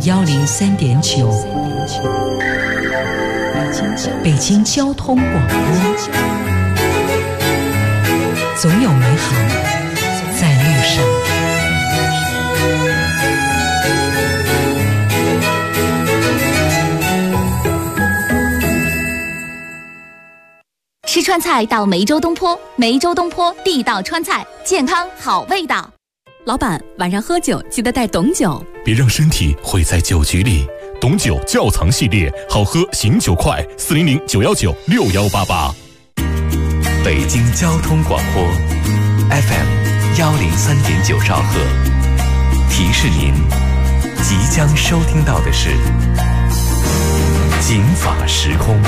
103.9，北京交通广播，总有美好在路上。 吃川菜到梅州东坡，梅州东坡地道川菜，健康好味道。 老板，晚上喝酒记得带董酒， 别让身体毁在酒局里。董酒窖藏系列，好喝醒酒快，400-919-6188。 北京交通广播 FM 103.9兆赫，提示您即将收听到的是警法时空。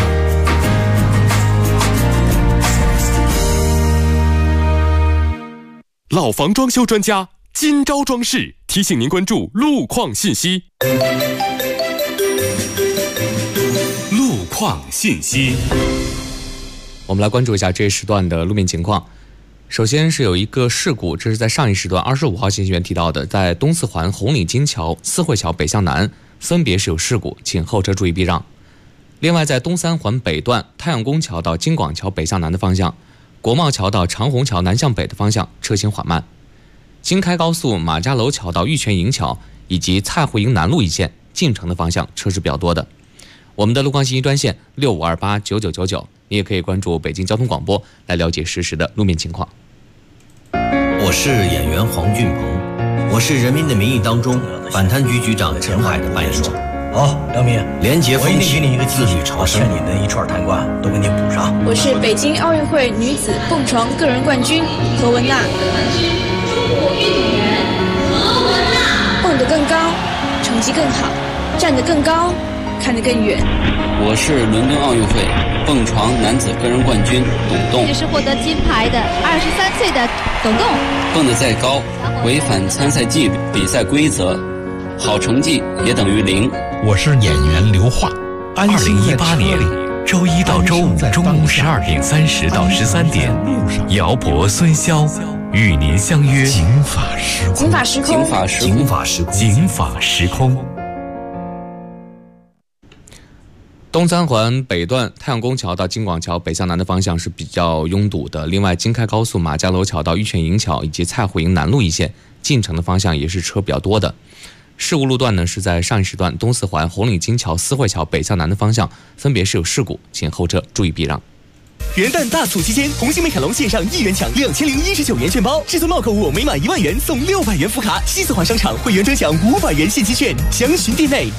老房装修专家今朝装饰提醒您关注路况信息。路况信息， 我们来关注一下这一时段的路面情况。首先是有一个事故，这是在上一时段25号信息源提到的，在东四环红岭金桥、四惠桥北向南分别是有事故，请后车注意避让。另外在东三环北段太阳宫桥到京广桥北向南的方向，国贸桥到长虹桥南向北的方向车行缓慢。京开高速马家楼桥到玉泉营桥以及蔡湖营南路一线进城的方向车是比较多的。我们的路况信息专线65289999，你也可以关注北京交通广播来了解实时的路面情况。 我是演员黄俊鹏，我是《人民的名义》当中反贪局局长陈海的扮演者。 好，梁明， 廉洁风气，自律朝生，欠你的一串贪官都给你补上。 我是北京奥运会女子蹦床个人冠军何文娜。蹦得更高，成绩更好，站得更高，看得更远。 我是伦敦奥运会蹦床男子个人冠军董栋。 也是获得金牌的23岁的董栋。 蹦得再高，违反参赛纪律、比赛规则，好成绩也等于0。 我是演员刘桦。 2018年周一到周五中午12点30到13点，姚博、孙骁与您相约警法时空。 东三环北段太阳宫桥到京广桥北向南的方向是比较拥堵的。另外京开高速马家楼桥到玉泉营桥以及蔡湖营南路一线进城的方向也是车比较多的。事故路段呢是在上一时段东四环红岭金桥、四惠桥北向南的方向分别是有事故，请后车注意避让。 元旦大促期间，红星美凯龙线上1元抢2019元券包，至尊帽购物每满1万元送600元福卡，西四环商场会员专享500元现金券，详询店内。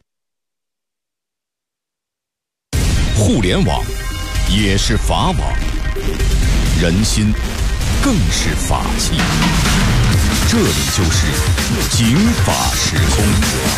互联网也是法网，人心更是法器。这里就是警法时空。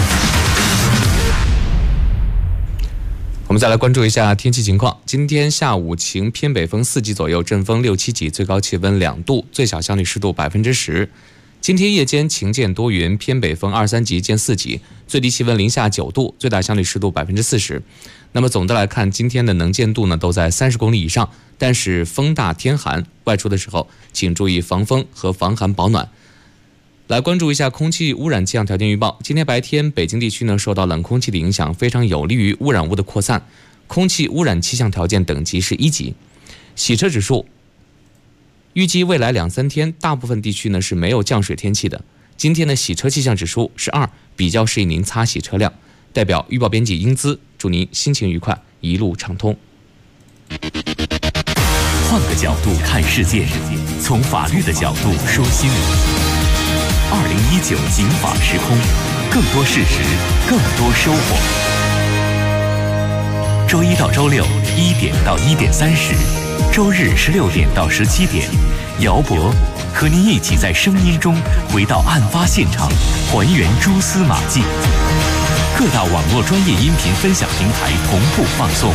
我们再来关注一下天气情况。今天下午晴，偏北风4级左右，阵风6、7级，最高气温2度，最小相对湿度10%。今天夜间晴见多云，偏北风2、3级见4级，最低气温零下9度，最大相对湿度40%。那么总的来看，今天的能见度呢都在30公里以上，但是风大天寒，外出的时候请注意防风和防寒保暖。来关注一下空气污染气象条件预报。今天白天北京地区呢受到冷空气的影响，非常有利于污染物的扩散，空气污染气象条件等级是1级。洗车指数预计未来2、3天大部分地区呢是没有降水天气的。今天的洗车气象指数是2，比较适宜您擦洗车辆。代表预报编辑英姿，祝您心情愉快，一路畅通。 换个角度看世界，从法律的角度说新闻。2019警法时空，更多事实，更多收获。周一到周六1点到1点30，周日16点到17点，姚博和您一起在声音中回到案发现场，还原蛛丝马迹。各大网络专业音频分享平台同步放送。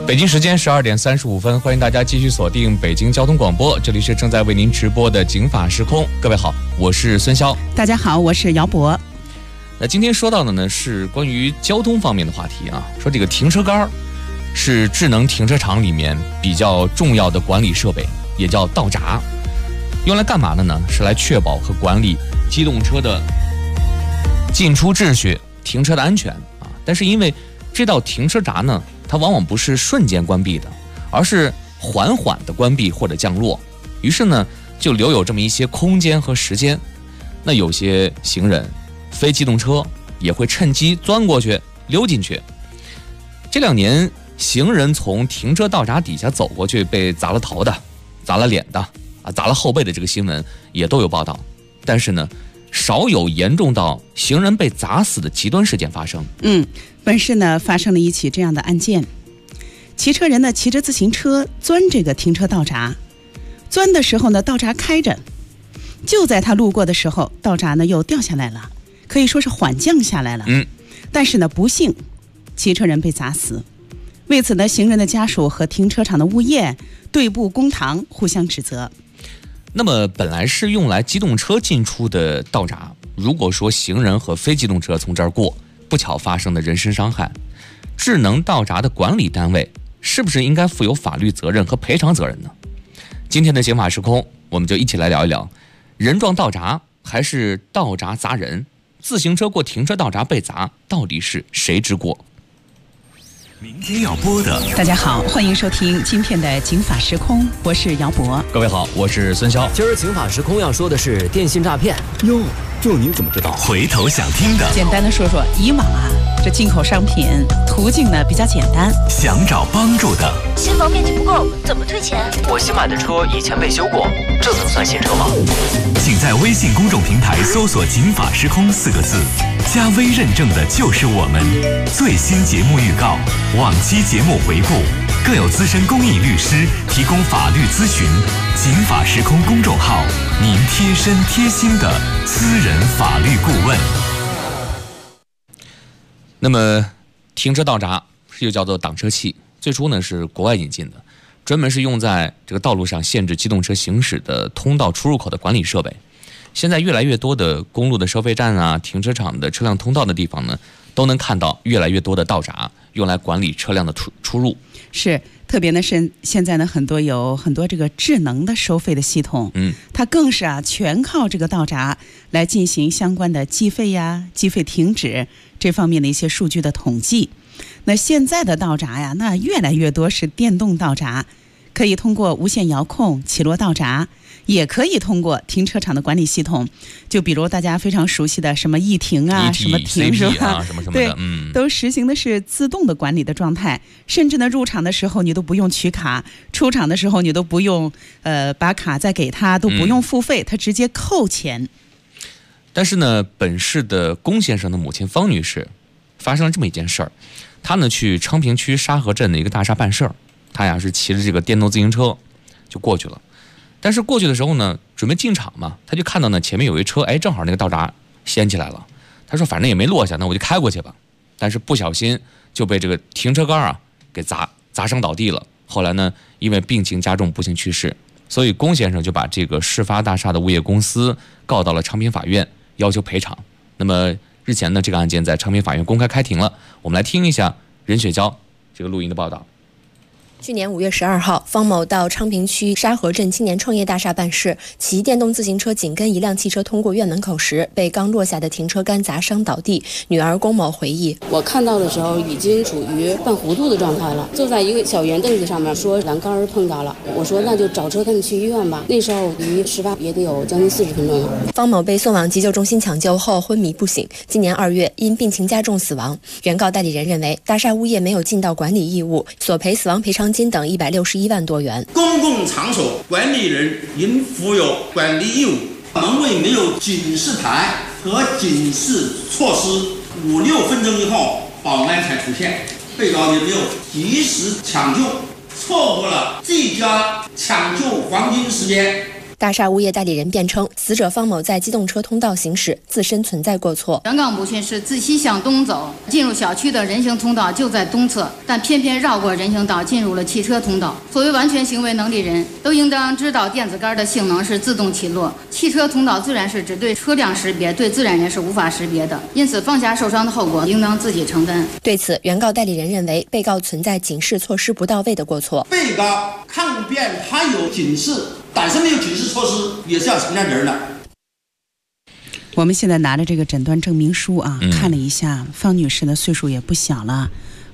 北京时间12点35分，欢迎大家继续锁定北京交通广播，这里是正在为您直播的警法时空。各位好，我是孙潇。 大家好，我是姚博。 那今天说到的呢是关于交通方面的话题啊，说这个停车杆是智能停车场里面比较重要的管理设备，也叫道闸。用来干嘛的呢？是来确保和管理机动车的进出秩序、停车的安全啊。但是因为这道停车闸呢，它往往不是瞬间关闭的，而是缓缓的关闭或者降落，于是呢就留有这么一些空间和时间。那有些行人、非机动车也会趁机钻过去、溜进去。这2年，行人从停车道闸底下走过去被砸了头的、砸了脸的啊、砸了后背的这个新闻也都有报道，但是呢，少有严重到行人被砸死的极端事件发生。 本市呢发生了一起这样的案件，骑车人呢骑着自行车钻这个停车道闸，钻的时候呢道闸开着，就在他路过的时候，道闸呢又掉下来了，可以说是缓降下来了。但是呢不幸，骑车人被砸死。为此呢，行人的家属和停车场的物业对簿公堂，互相指责。 那么本来是用来机动车进出的道闸，如果说行人和非机动车从这儿过，不巧发生的人身伤害，智能道闸的管理单位是不是应该负有法律责任和赔偿责任呢？今天的刑法时空，我们就一起来聊一聊，人撞道闸还是道闸砸人？自行车过停车道闸被砸，到底是谁之过？ 明天要播的， 大家好，欢迎收听今天的警法时空，我是姚博。 各位好，我是孙潇。 今儿警法时空要说的是电信诈骗。 哟，这您怎么知道？回头想听的， 简单的说说，以往啊，这进口商品途径呢比较简单。 想找帮助的， 新房面积不够，怎么退钱？ 我新买的车以前被修过，这能算新车吗？ 请在微信公众平台搜索“警法时空”4个字，加微认证的就是我们。最新节目预告、往期节目回顾，更有资深公益律师提供法律咨询。警法时空公众号，您贴身贴心的私人法律顾问。 那么停车道闸又叫做挡车器，最初呢是国外引进的，专门是用在这个道路上限制机动车行驶的通道出入口的管理设备。现在越来越多的公路的收费站啊、停车场的车辆通道的地方呢，都能看到越来越多的道闸，用来管理车辆的出入。是， 特别呢是现在呢有很多这个智能的收费的系统，它更是全靠这个道闸来进行相关的计费呀、计费停止这方面的一些数据的统计。那现在的道闸呀，那越来越多是电动道闸，可以通过无线遥控起落道闸，也可以通过停车场的管理系统，就比如大家非常熟悉的什么易停啊、什么停是吧？ 什么的， 对，都实行的是自动的管理的状态。甚至呢，入场的时候你都不用取卡，出场的时候你都不用把卡再给他，都不用付费，他直接扣钱。 但是呢，本市的龚先生的母亲方女士发生了这么一件事儿，她呢去昌平区沙河镇的一个大厦办事儿，她呀是骑着这个电动自行车就过去了。但是过去的时候呢，准备进场嘛，他就看到呢前面有一车，正好那个道闸掀起来了。他说反正也没落下，那我就开过去吧。但是不小心就被这个停车杆给砸伤倒地了。后来呢，因为病情加重，不幸去世。所以龚先生就把这个事发大厦的物业公司告到了昌平法院，要求赔偿。那么日前呢，这个案件在昌平法院公开开庭了。我们来听一下任雪娇这个录音的报道。 去年5月12号，方某到昌平区沙河镇青年创业大厦办事，骑电动自行车紧跟一辆汽车通过院门口时，被刚落下的停车杆砸伤倒地。女儿龚某回忆： 我看到的时候已经处于半糊涂的状态了，坐在一个小圆凳子上面，说栏杆碰到了。我说那就找车赶紧去医院吧。那时候离事发也得有将近40分钟了。 方某被送往急救中心抢救后昏迷不醒，今年2月因病情加重死亡。原告代理人认为，大厦物业没有尽到管理义务，索赔死亡赔偿金等161万多元。 公共场所管理人应负有管理义务，门卫没有警示牌和警示措施，5-6分钟以后保安才出现，被告也没有及时抢救，错过了最佳抢救黄金时间。 大厦物业代理人辩称，死者方某在机动车通道行驶，自身存在过错。 原告母亲是自西向东走，进入小区的人行通道就在东侧，但偏偏绕过人行道进入了汽车通道。作为完全行为能力人，都应当知道电子杆的性能是自动起落，汽车通道自然是只对车辆识别，对自然人是无法识别的，因此放下受伤的后果应当自己承担。 对此，原告代理人认为，被告存在警示措施不到位的过错。 被告抗辩他有警示，但是没有警示措施，也是要承担责任的。 我们现在拿着这个诊断证明书啊，看了一下，方女士的岁数也不小了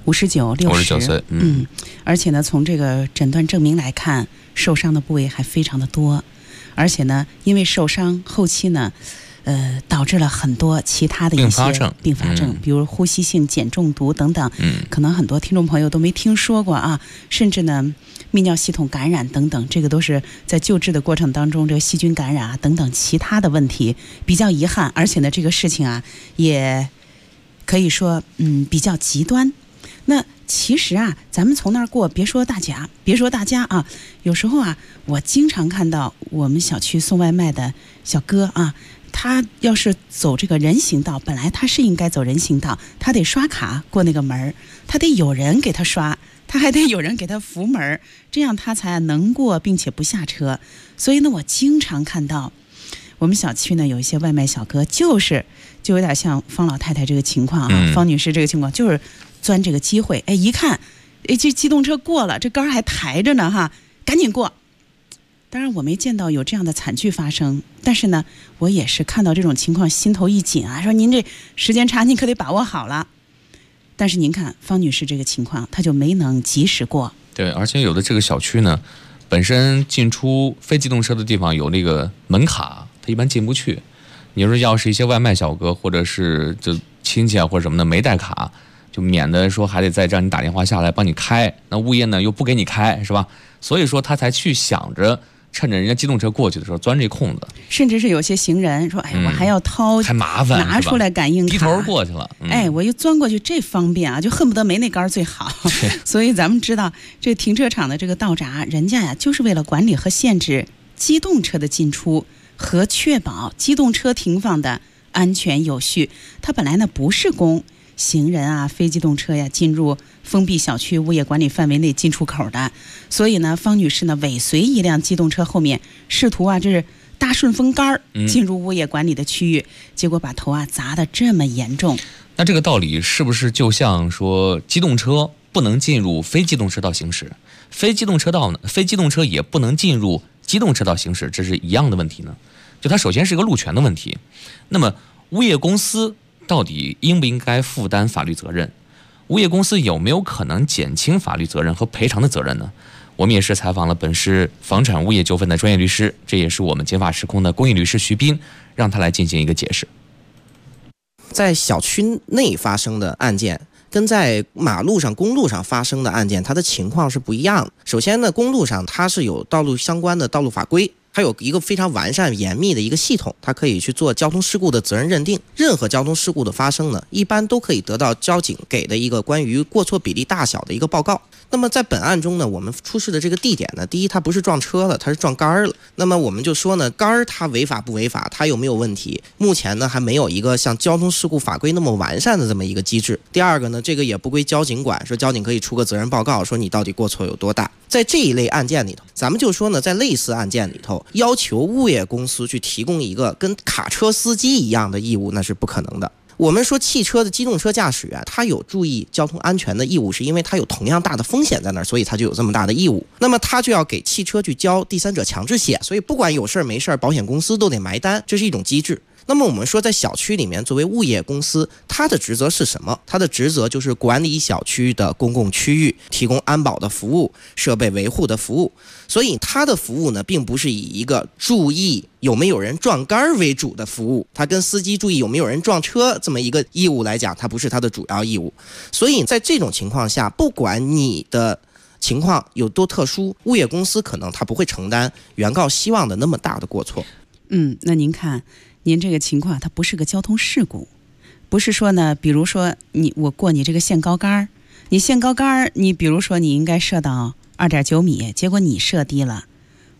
，59、60 岁。 而且呢，从这个诊断证明来看，受伤的部位还非常的多，而且呢，因为受伤后期呢，导致了很多其他的一些并发症，比如呼吸性碱中毒等等，可能很多听众朋友都没听说过啊，甚至呢，泌尿系统感染等等，这个都是在救治的过程当中，这个细菌感染啊等等其他的问题，比较遗憾，而且呢，这个事情啊，也可以说比较极端。那其实啊，咱们从那儿过，别说大家啊，有时候啊，我经常看到我们小区送外卖的小哥啊，他要是走这个人行道，本来他是应该走人行道，他得刷卡过那个门，他得有人给他刷，他还得有人给他扶门，这样他才能过并且不下车。所以呢，我经常看到我们小区呢有一些外卖小哥，就有点像方老太太这个情况啊，方女士这个情况，就是钻这个机会，一看，这机动车过了，这杆还抬着呢哈，赶紧过。当然我没见到有这样的惨剧发生，但是呢，我也是看到这种情况心头一紧啊，说您这时间差您可得把握好了。但是您看方女士这个情况，她就没能及时过。 对，而且有的这个小区呢，本身进出非机动车的地方有那个门卡，它一般进不去。你说要是一些外卖小哥或者是就亲戚啊或者什么的没带卡，就免得说还得再让你打电话下来帮你开，那物业呢又不给你开，是吧？所以说他才去想着趁着人家机动车过去的时候钻这空子。甚至是有些行人说，我还要掏，还麻烦，拿出来感应卡，低头过去了，我又钻过去，这方便啊，就恨不得没那杆最好。所以咱们知道，这停车场的这个道闸，人家呀就是为了管理和限制机动车的进出和确保机动车停放的安全有序。它本来呢不是供行人啊、非机动车呀进入封闭小区物业管理范围内进出口的。所以呢，方女士呢尾随一辆机动车后面，试图这是搭顺风杆进入物业管理的区域，结果把头砸得这么严重。那这个道理是不是就像说机动车不能进入非机动车道行驶，非机动车也不能进入机动车道行驶，这是一样的问题呢？就它首先是一个路权的问题。那么物业公司到底应不应该负担法律责任？物业公司有没有可能减轻法律责任和赔偿的责任呢？我们也是采访了本市房产物业纠纷的专业律师，这也是我们解法时空的公益律师徐斌，让他来进行一个解释。 在小区内发生的案件跟在马路上、公路上发生的案件，它的情况是不一样的。首先呢，公路上它是有道路相关的道路法规，它有一个非常完善严密的一个系统，它可以去做交通事故的责任认定。任何交通事故的发生呢，一般都可以得到交警给的一个关于过错比例大小的一个报告。那么在本案中呢，我们出示的这个地点呢，第一它不是撞车了，它是撞杆了。那么我们就说呢，杆它违法不违法，它有没有问题？目前呢还没有一个像交通事故法规那么完善的这么一个机制。第二个呢，这个也不归交警管，说交警可以出个责任报告，说你到底过错有多大。在这一类案件里头，咱们就说呢，在类似案件里头，要求物业公司去提供一个跟卡车司机一样的义务，那是不可能的。我们说汽车的机动车驾驶员，他有注意交通安全的义务，是因为他有同样大的风险在那儿，所以他就有这么大的义务。那么他就要给汽车去交第三者强制险，所以不管有事没事，保险公司都得埋单，这是一种机制。那么我们说在小区里面，作为物业公司，它的职责是什么？它的职责就是管理小区的公共区域，提供安保的服务、设备维护的服务。所以它的服务呢，并不是以一个注意有没有人撞杆为主的服务，它跟司机注意有没有人撞车这么一个义务来讲，它不是它的主要义务。所以在这种情况下，不管你的情况有多特殊，物业公司可能它不会承担原告希望的那么大的过错。那您看，您这个情况它不是个交通事故，不是说呢，比如说我过你这个限高杆，你限高杆，你比如说你应该设到2.9米，结果你设低了，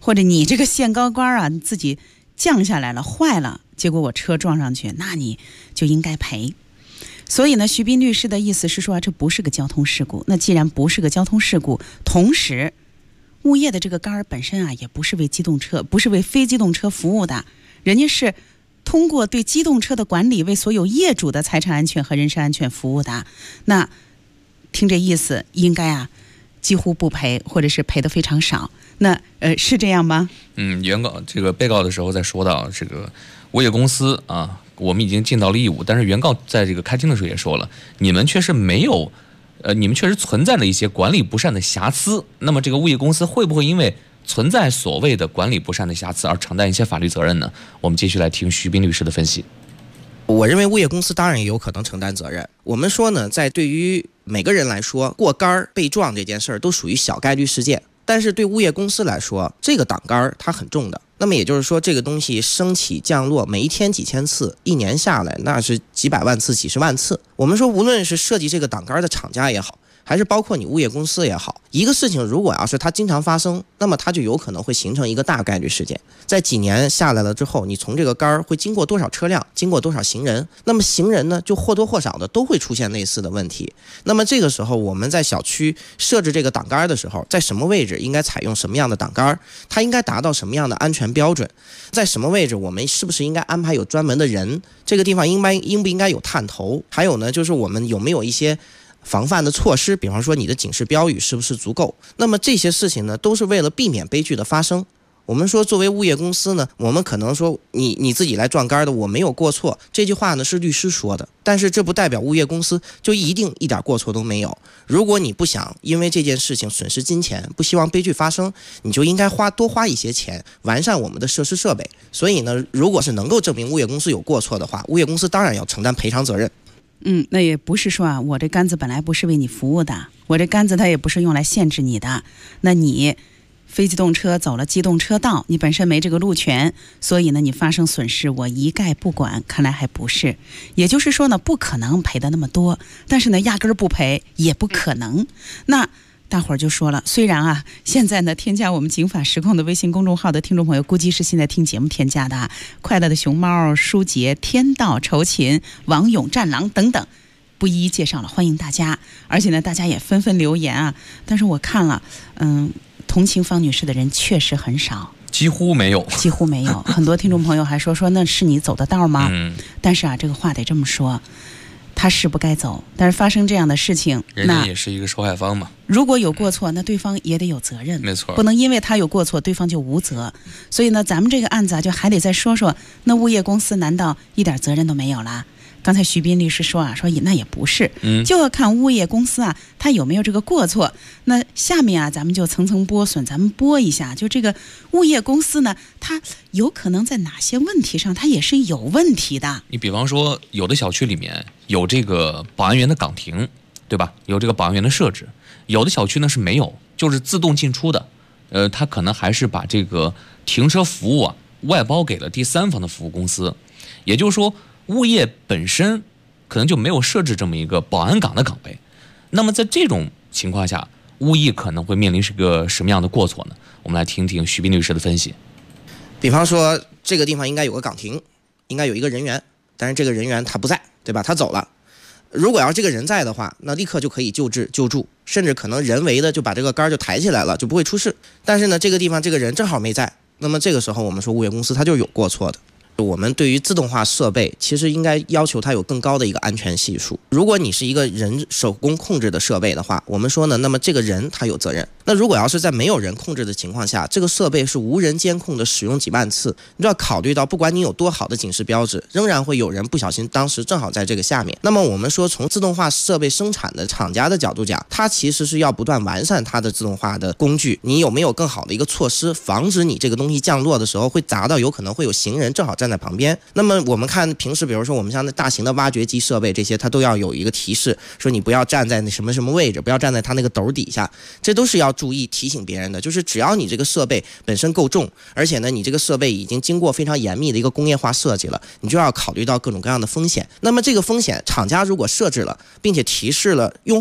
或者你这个限高杆啊，你自己降下来了坏了，结果我车撞上去，那你就应该赔。所以呢，徐斌律师的意思是说，这不是个交通事故。那既然不是个交通事故，同时物业的这个杆本身啊，也不是为机动车，不是为非机动车服务的，人家是通过对机动车的管理，为所有业主的财产安全和人身安全服务的。那听这意思，应该啊几乎不赔，或者是赔的非常少。那是这样吗？ 原告这个被告的时候在说到这个物业公司啊，我们已经尽到了义务，但是原告在这个开庭的时候也说了，你们确实没有，你们确实存在了一些管理不善的瑕疵。那么这个物业公司会不会因为存在所谓的管理不善的瑕疵而承担一些法律责任呢？我们继续来听徐斌律师的分析。 我认为物业公司当然也有可能承担责任。我们说呢，在对于每个人来说，过杆被撞这件事儿都属于小概率事件，但是对物业公司来说，这个挡杆它很重的。那么也就是说，这个东西升起降落每一天几千次，一年下来那是几百万次、几十万次。我们说，无论是设计这个挡杆的厂家也好，还是包括你物业公司也好，一个事情如果要是它经常发生，那么它就有可能会形成一个大概率事件。在几年下来了之后，你从这个杆会经过多少车辆，经过多少行人，那么行人呢就或多或少的都会出现类似的问题。那么这个时候我们在小区设置这个挡杆的时候，在什么位置应该采用什么样的挡杆，它应该达到什么样的安全标准，在什么位置我们是不是应该安排有专门的人，这个地方应不应该有探头，还有呢就是我们有没有一些防范的措施，比方说你的警示标语是不是足够。那么这些事情呢，都是为了避免悲剧的发生。我们说作为物业公司呢，我们可能说你自己来撞杆的，我没有过错，这句话呢是律师说的，但是这不代表物业公司就一定一点过错都没有。如果你不想因为这件事情损失金钱，不希望悲剧发生，你就应该多花一些钱完善我们的设施设备。所以呢，如果是能够证明物业公司有过错的话，物业公司当然要承担赔偿责任。 那也不是说啊，我这杆子本来不是为你服务的，我这杆子它也不是用来限制你的。那你非机动车走了机动车道，你本身没这个路权，所以呢你发生损失我一概不管，看来还不是。也就是说呢，不可能赔的那么多，但是呢压根儿不赔也不可能。那大伙儿就说了，虽然啊现在呢添加我们警法实况的微信公众号的听众朋友估计是现在听节目添加的，快乐的熊猫、舒杰、天道、仇琴、王勇、战狼等等不一一介绍了，欢迎大家。而且呢大家也纷纷留言啊，但是我看了同情方女士的人确实很少， 几乎没有。 很多听众朋友还说那是你走的道吗？但是啊这个话得这么说，他是不该走，但是发生这样的事情， 人家也是一个受害方嘛。 如果有过错，那对方也得有责任， 没错， 不能因为他有过错，对方就无责。所以呢，咱们这个案子啊，就还得再说说，那物业公司难道一点责任都没有啦？刚才徐斌律师说那也不是，就要看物业公司啊，他有没有这个过错。那下面啊，咱们就层层剥笋，咱们剥一下，就这个物业公司呢，它有可能在哪些问题上，它也是有问题的。 你比方说，有的小区里面有这个保安员的岗亭，对吧？有这个保安员的设置，有的小区呢是没有，就是自动进出的。它可能还是把这个停车服务啊外包给了第三方的服务公司，也就是说，物业本身可能就没有设置这么一个保安岗的岗位。那么在这种情况下，物业可能会面临是个什么样的过错呢？我们来听听徐斌律师的分析。 比方说，这个地方应该有个岗亭，应该有一个人员，但是这个人员他不在，对吧？他走了。如果要这个人在的话，那立刻就可以救治救助，甚至可能人为的就把这个杆就抬起来了，就不会出事。但是呢，这个地方这个人正好没在，那么这个时候我们说物业公司它就有过错的。我们对于自动化设备其实应该要求它有更高的一个安全系数。如果你是一个人手工控制的设备的话，我们说呢，那么这个人他有责任。那如果要是在没有人控制的情况下，这个设备是无人监控的使用几万次，你就要考虑到不管你有多好的警示标志，仍然会有人不小心当时正好在这个下面。那么我们说从自动化设备生产的厂家的角度讲，它其实是要不断完善它的自动化的工具，你有没有更好的一个措施，防止你这个东西降落的时候会砸到有可能会有行人正好站在旁边。那么我们看平时比如说我们像那大型的挖掘机设备这些，它都要有一个提示，说你不要站在那什么什么位置，不要站在它那个斗底下，这都是要注意提醒别人的。就是只要你这个设备本身够重，而且呢你这个设备已经经过非常严密的一个工业化设计了，你就要考虑到各种各样的风险。那么这个风险厂家如果设置了并且提示了用户，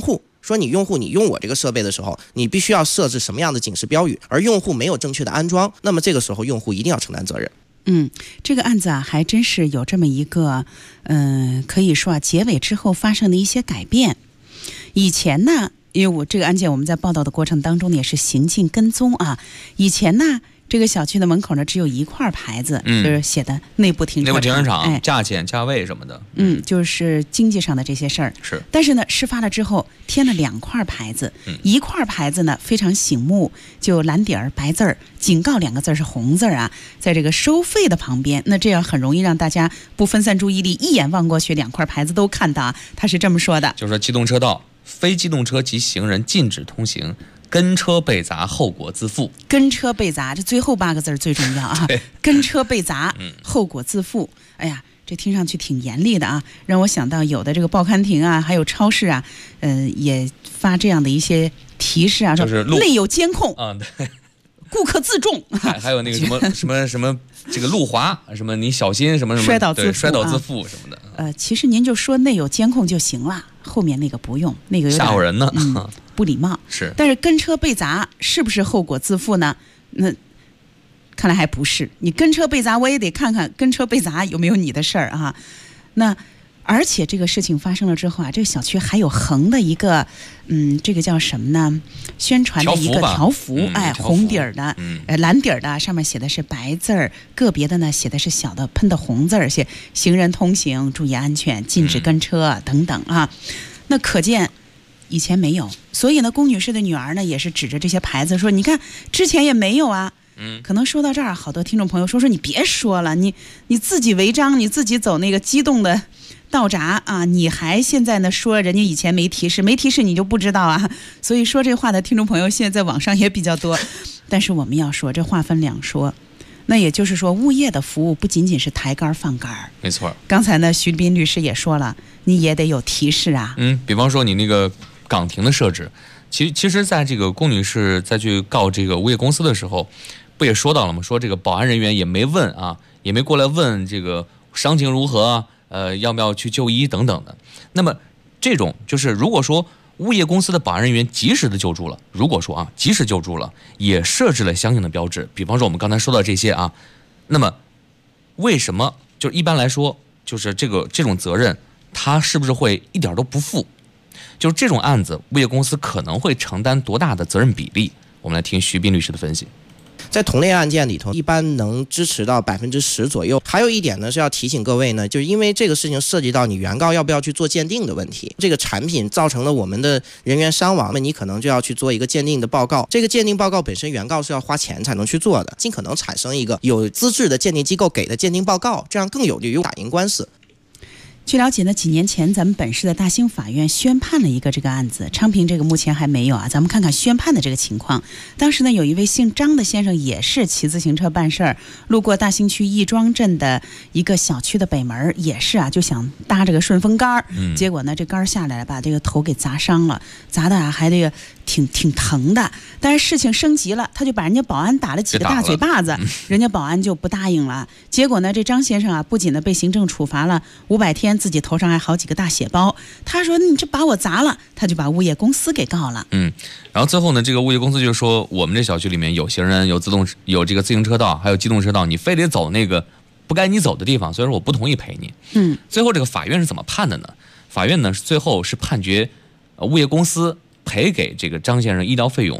说你用户你用我这个设备的时候，你必须要设置什么样的警示标语，而用户没有正确的安装，那么这个时候用户一定要承担责任。 这个案子啊，还真是有这么一个，可以说啊，结尾之后发生的一些改变。以前呢，因为这个案件我们在报道的过程当中也是行进跟踪啊。以前呢，这个小区的门口呢只有一块牌子，就是写的内部停车场，价钱、价位什么的。 就是经济上的这些事儿。 是。 但是呢，事发了之后添了2块牌子，一块牌子呢非常醒目，就蓝底儿白字儿，警告2个字是红字啊，在这个收费的旁边。那这样很容易让大家不分散注意力，一眼望过去2块牌子都看到啊。他是这么说的， 就是说机动车道。非机动车及行人禁止通行，跟车被砸后果自负。 跟车被砸，这最后8个字最重要啊！跟车被砸，后果自负。哎呀，这听上去挺严厉的啊，让我想到有的这个报刊亭啊，还有超市啊，也发这样的一些提示啊， 就是内有监控啊，对， 顾客自重。 还有那个什么这个路滑，什么你小心什么摔倒自负什么的。 其实您就说内有监控就行了，后面那个不用，那个有点吓唬人呢， 不礼貌。 是。 但是跟车被砸是不是后果自负呢？那看来还不是。你跟车被砸，我也得看看跟车被砸有没有你的事儿啊。那而且这个事情发生了之后啊，这个小区还有横的一个，这个叫什么呢？宣传的一个条幅，红底儿的，蓝底儿的，上面写的是白字儿，个别的呢写的是小的喷的红字儿，写行人通行注意安全，禁止跟车等等啊。那可见以前没有，所以呢，龚女士的女儿呢也是指着这些牌子说：“你看，之前也没有啊。”可能说到这儿，好多听众朋友说你别说了，你自己违章，你自己走那个机动的道闸啊，你还现在呢说人家以前没提示你就不知道啊。所以说这话的听众朋友现在在网上也比较多。但是我们要说，这话分两说。那也就是说，物业的服务不仅仅是抬杆放杆。 没错。 刚才呢，徐斌律师也说了，你也得有提示啊。 比方说你那个岗亭的设置，其实在这个龚女士再去告这个物业公司的时候，不也说到了吗？说这个保安人员也没问啊，也没过来问这个伤情如何，要不要去就医等等的。那么这种就是如果说物业公司的保安人员及时的救助了，如果说及时救助了，也设置了相应的标志，比方说我们刚才说到这些啊，那么为什么就一般来说就是这种责任，他是不是会一点都不负？就是这种案子，物业公司可能会承担多大的责任比例？我们来听徐斌律师的分析。 在同类案件里头，一般能支持到10%左右。还有一点呢，是要提醒各位呢，就是因为这个事情涉及到你原告要不要去做鉴定的问题。这个产品造成了我们的人员伤亡，那你可能就要去做一个鉴定的报告。这个鉴定报告本身，原告是要花钱才能去做的，尽可能产生一个有资质的鉴定机构给的鉴定报告，这样更有利于打赢官司。 据了解呢，几年前咱们本市的大兴法院宣判了一个这个案子，昌平这个目前还没有啊。咱们看看宣判的这个情况。当时呢，有一位姓张的先生也是骑自行车办事儿，路过大兴区亦庄镇的一个小区的北门，也是就想搭这个顺风杆，结果呢这杆下来了，把这个头给砸伤了，砸的还这个挺疼的。但是事情升级了，他就把人家保安打了几个大嘴巴子，人家保安就不答应了。结果呢，这张先生不仅呢被行政处罚了500天，自己头上还好几个大血包。他说你这把我砸了，他就把物业公司给告了。 然后最后呢，这个物业公司就说我们这小区里面有行人，有这个自行车道，还有机动车道，你非得走那个不该你走的地方，所以说我不同意赔你。最后这个法院是怎么判的呢？法院呢最后是判决物业公司赔给这个张先生医疗费用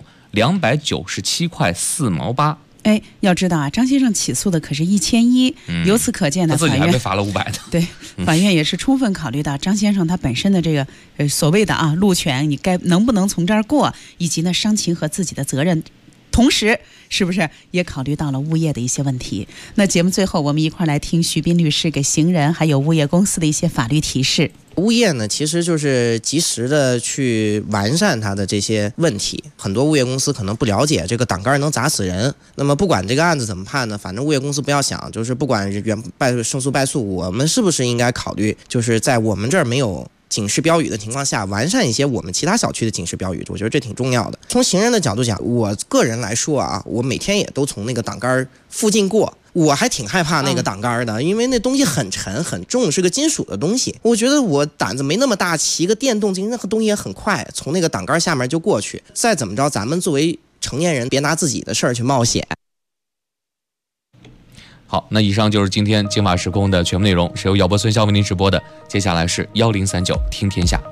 297块4毛8。 要知道张先生起诉的可是1100，由此可见呢， 他自己还被罚了500的。 对，法院也是充分考虑到张先生他本身的这个所谓的路权，你能不能从这儿过，以及呢伤情和自己的责任。同时是不是也考虑到了物业的一些问题？那节目最后我们一块来听徐斌律师给行人还有物业公司的一些法律提示。 物业呢，其实就是及时的去完善它的这些问题。很多物业公司可能不了解这个挡杆能砸死人。那么不管这个案子怎么判呢，反正物业公司不要想，就是不管胜诉败诉，我们是不是应该考虑，就是在我们这儿没有警示标语的情况下，完善一些我们其他小区的警示标语，我觉得这挺重要的。从行人的角度讲，我个人来说我每天也都从那个挡杆附近过。 我还挺害怕那个挡杆的，因为那东西很沉很重，是个金属的东西。我觉得我胆子没那么大，骑个电动机那个东西也很快，从那个挡杆下面就过去。再怎么着，咱们作为成年人，别拿自己的事儿去冒险。 好，那以上就是今天金马时空的全部内容，是由姚博孙骁为您直播的。接下来是1039听天下。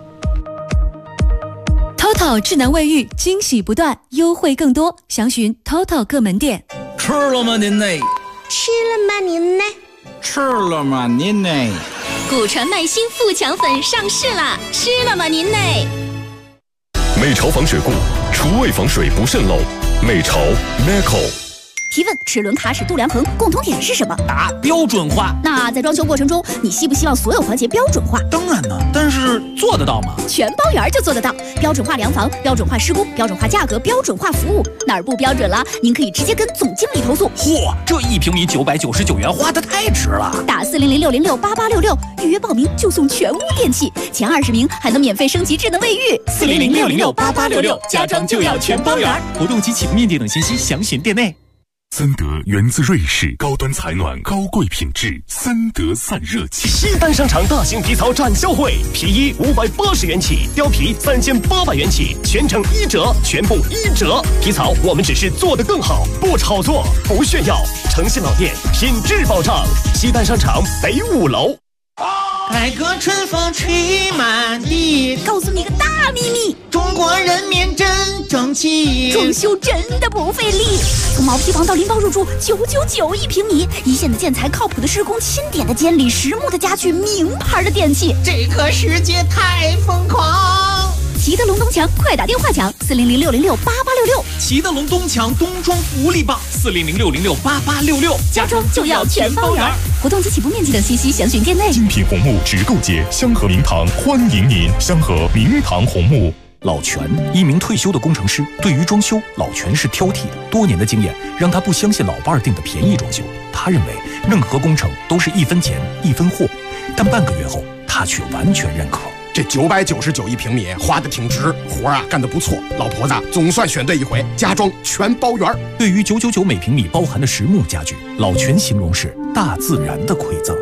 TOTO 智能卫浴惊喜不断，优惠更多，详询 TOTO 各门店。 吃了吗您呢？ 吃了吗您呢？ 吃了吗您呢？ 古传麦新富强粉上市啦！吃了吗您呢？ 美潮防水固，厨卫防水不渗漏。美潮 Meco。 提问：齿轮卡驶度量衡共同点是什么？ 答：标准化。 那在装修过程中，你希不希望所有环节标准化？ 当然呢，但是做得到吗？ 全包圆就做得到，标准化量房、标准化施工、标准化价格、标准化服务，哪儿不标准了？您可以直接跟总经理投诉。 嚯，这1平米999元，花得太值了！ 打400-606-8866预约报名就送全屋电器，前20名还能免费升级智能卫浴。 400-606-8866，家装就要全包圆。活动及起步面积等信息详询店内。 森德源自瑞士，高端采暖，高贵品质，森德散热器。 西单商场大型皮草展销会，皮衣580元起，貂皮3800元起，全程1折，全部1折。皮草我们只是做得更好，不炒作，不炫耀，诚信老店，品质保障。西单商场北5楼。 改革春风吹满地， 告诉你个大秘密， 中国人民真争气， 装修真的不费力。从毛坯房到拎包入住，9991平米，一线的建材，靠谱的施工，钦点的监理，实木的家具，名牌的电器， 这个世界太疯狂。 齐德龙东墙，快打电话抢400-606-8866。 齐德龙东墙冬装福利棒，400-606-8866， 家装就要全包圆。活动及起步面积等信息详询店内。 精品红木直购街，香河明堂欢迎您。香河明堂红木。 老全，一名退休的工程师，对于装修，老全是挑剔的。多年的经验让他不相信老伴儿订的便宜装修，他认为任何工程都是1分钱1分货。但半个月后，他却完全认可。 这9991平米花的挺值，活啊干得不错，老婆子总算选对一回，家装全包圆。 对于999每平米包含的实木家具，老全形容是大自然的馈赠。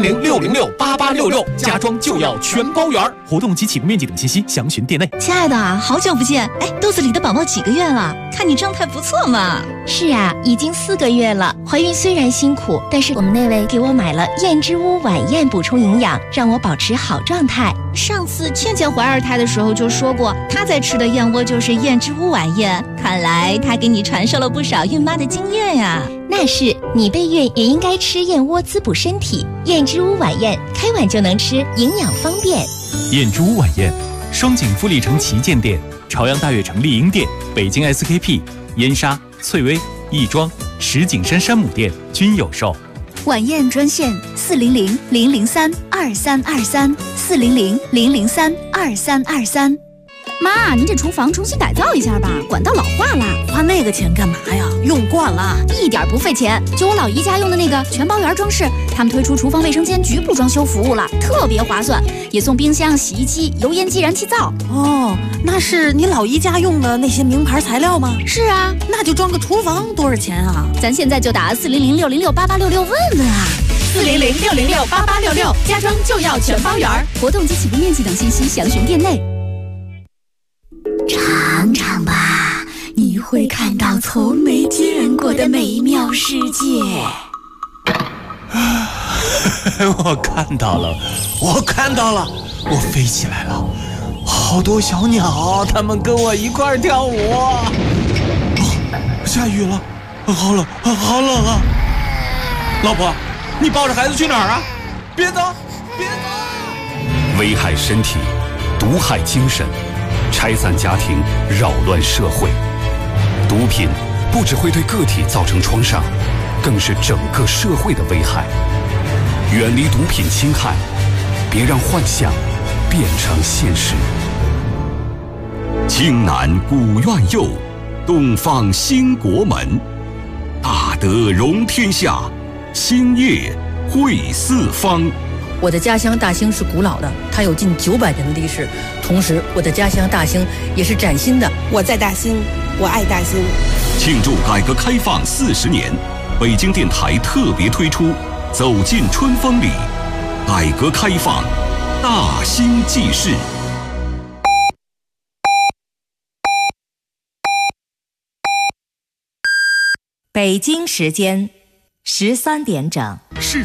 400-606-8866，家装就要全包圆。 活动及起步面积等信息详询店内。 亲爱的，好久不见，肚子里的宝宝几个月了？看你状态不错嘛。 是啊，已经4个月了。怀孕虽然辛苦，但是我们那位给我买了燕之屋晚宴补充营养，让我保持好状态。 上次倩倩怀2胎的时候就说过，她在吃的燕窝就是燕之屋晚宴，看来她给你传授了不少孕妈的经验呀。 那是，你备孕也应该吃燕窝滋补身体。燕之屋晚宴，开碗就能吃，营养方便。 燕之屋晚宴，双井富力城旗舰店、朝阳大悦城丽婴店、北京 SKP、燕莎、翠微、亦庄、石景山山姆店均有售。 晚宴专线400-003-2323，400-003-2323。妈，您这厨房重新改造一下吧，管道老化了。 花那个钱干嘛呀？用惯了， 一点不费钱。就我老姨家用的那个全包圆装饰，他们推出厨房卫生间局部装修服务了，特别划算，也送冰箱、洗衣机、油烟机、燃气灶。 哦，那是你老姨家用的那些名牌材料吗？ 是啊， 那就装个厨房多少钱啊？ 咱现在就打400-606-8866问问啊。 400-606-8866，家装就要全包圆。 活动及起步面积等信息详询店内。 尝尝吧，你会看到从没见过的美妙世界。 我看到了，我飞起来了，好多小鸟，它们跟我一块儿跳舞。下雨了，好冷啊！老婆，你抱着孩子去哪儿啊？别走！ 危害身体，毒害精神，拆散家庭，扰乱社会。毒品不只会对个体造成创伤，更是整个社会的危害。远离毒品侵害，别让幻想变成现实。京南古院佑，东方兴国门，大德容天下，兴业惠四方。 我的家乡大兴是古老的，它有近900年的历史。同时，我的家乡大兴也是崭新的。 我在大兴，我爱大兴。 庆祝改革开放40年， 北京电台特别推出《走进春风里》，改革开放大兴纪事。 北京时间13点整。 世